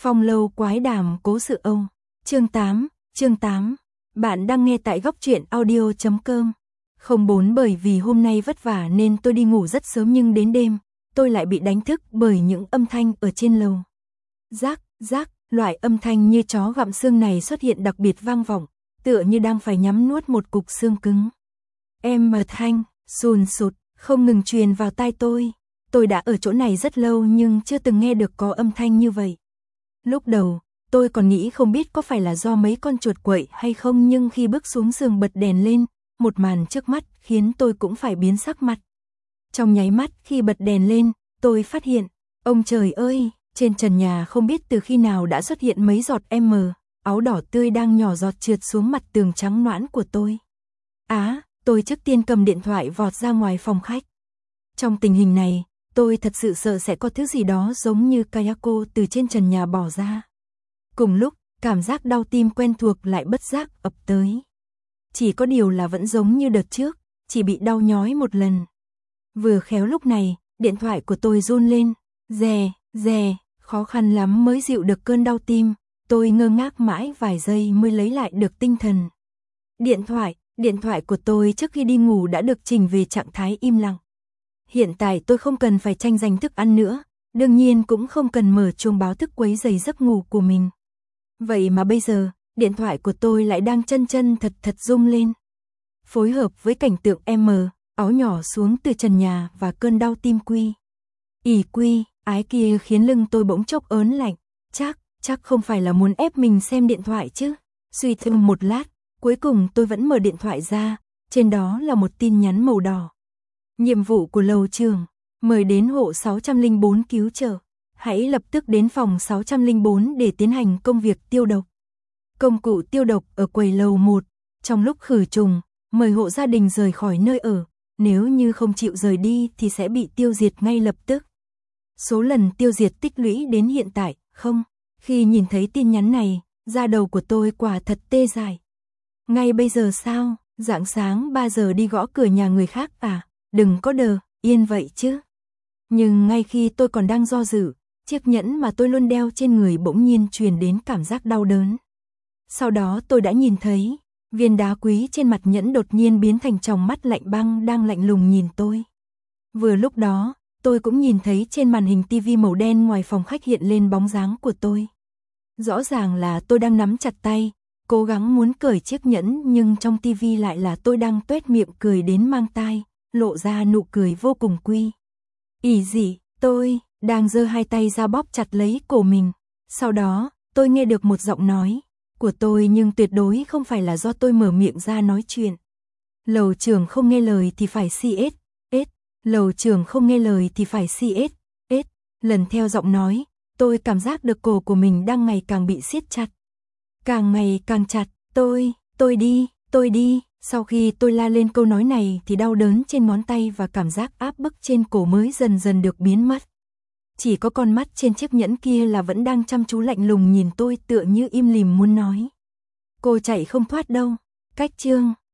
Phong lâu quái đàm cố sự Âu. Chương 8. Bạn đang nghe tại góc truyện audio.com. 04 Bởi vì hôm nay vất vả nên tôi đi ngủ rất sớm, nhưng đến đêm, tôi lại bị đánh thức bởi những âm thanh ở trên lầu. Rác, rác, loại âm thanh như chó gặm xương này xuất hiện đặc biệt vang vọng, tựa như đang phải nhắm nuốt một cục xương cứng. Thanh, sùn sụt, không ngừng truyền vào tai tôi. Tôi đã ở chỗ này rất lâu nhưng chưa từng nghe được có âm thanh như vậy. Lúc đầu, tôi còn nghĩ không biết có phải là do mấy con chuột quậy hay không, nhưng khi bước xuống giường bật đèn lên, một màn trước mắt khiến tôi cũng phải biến sắc mặt. Trong nháy mắt khi bật đèn lên, tôi phát hiện, ông trời ơi, trên trần nhà không biết từ khi nào đã xuất hiện mấy giọt áo đỏ tươi đang nhỏ giọt trượt xuống mặt tường trắng nõn của tôi. Tôi trước tiên cầm điện thoại vọt ra ngoài phòng khách. Trong tình hình này, tôi thật sự sợ sẽ có thứ gì đó giống như Kayako từ trên trần nhà bỏ ra. Cùng lúc, cảm giác đau tim quen thuộc lại bất giác ập tới. Chỉ có điều là vẫn giống như đợt trước, chỉ bị đau nhói một lần. Vừa khéo lúc này, điện thoại của tôi run lên, rè, khó khăn lắm mới dịu được cơn đau tim. Tôi ngơ ngác mãi vài giây mới lấy lại được tinh thần. Điện thoại của tôi trước khi đi ngủ đã được chỉnh về trạng thái im lặng. Hiện tại tôi không cần phải tranh giành thức ăn nữa, đương nhiên cũng không cần mở chuông báo thức quấy rầy giấc ngủ của mình. Vậy mà bây giờ, điện thoại của tôi lại đang chân thật rung lên. Phối hợp với cảnh tượng áo nhỏ xuống từ trần nhà và cơn đau tim ái kia khiến lưng tôi bỗng chốc ớn lạnh. Chắc không phải là muốn ép mình xem điện thoại chứ. Suy tư một lát, cuối cùng tôi vẫn mở điện thoại ra, trên đó là một tin nhắn màu đỏ. Nhiệm vụ của lầu trưởng, mời đến hộ 604 cứu trợ. Hãy lập tức đến phòng 604 để tiến hành công việc tiêu độc. Công cụ tiêu độc ở quầy lầu 1. Trong lúc khử trùng, mời hộ gia đình rời khỏi nơi ở. Nếu như không chịu rời đi thì sẽ bị tiêu diệt ngay lập tức. Số lần tiêu diệt tích lũy đến hiện tại, không. Khi nhìn thấy tin nhắn này, da đầu của tôi quả thật tê dại. Ngay bây giờ sao? Rạng sáng 3 giờ đi gõ cửa nhà người khác à? Đừng có yên vậy chứ. Nhưng ngay khi tôi còn đang do dự, chiếc nhẫn mà tôi luôn đeo trên người bỗng nhiên truyền đến cảm giác đau đớn. Sau đó tôi đã nhìn thấy, viên đá quý trên mặt nhẫn đột nhiên biến thành tròng mắt lạnh băng đang lạnh lùng nhìn tôi. Vừa lúc đó, tôi cũng nhìn thấy trên màn hình tivi màu đen ngoài phòng khách hiện lên bóng dáng của tôi. Rõ ràng là tôi đang nắm chặt tay, cố gắng muốn cởi chiếc nhẫn, nhưng trong tivi lại là tôi đang tuét miệng cười đến mang tai, lộ ra nụ cười vô cùng ỷ dị. Tôi đang giơ hai tay ra bóp chặt lấy cổ mình. Sau đó, tôi nghe được một giọng nói của tôi, nhưng tuyệt đối không phải là do tôi mở miệng ra nói chuyện. Lầu trưởng không nghe lời thì phải CS. Lầu trưởng không nghe lời thì phải CS. Lần theo giọng nói, tôi cảm giác được cổ của mình đang ngày càng bị siết chặt. Càng ngày càng chặt. Tôi đi. Sau khi tôi la lên câu nói này thì đau đớn trên ngón tay và cảm giác áp bức trên cổ mới dần dần được biến mất. Chỉ có con mắt trên chiếc nhẫn kia là vẫn đang chăm chú lạnh lùng nhìn tôi, tựa như im lìm muốn nói. Cô chạy không thoát đâu. Cách chương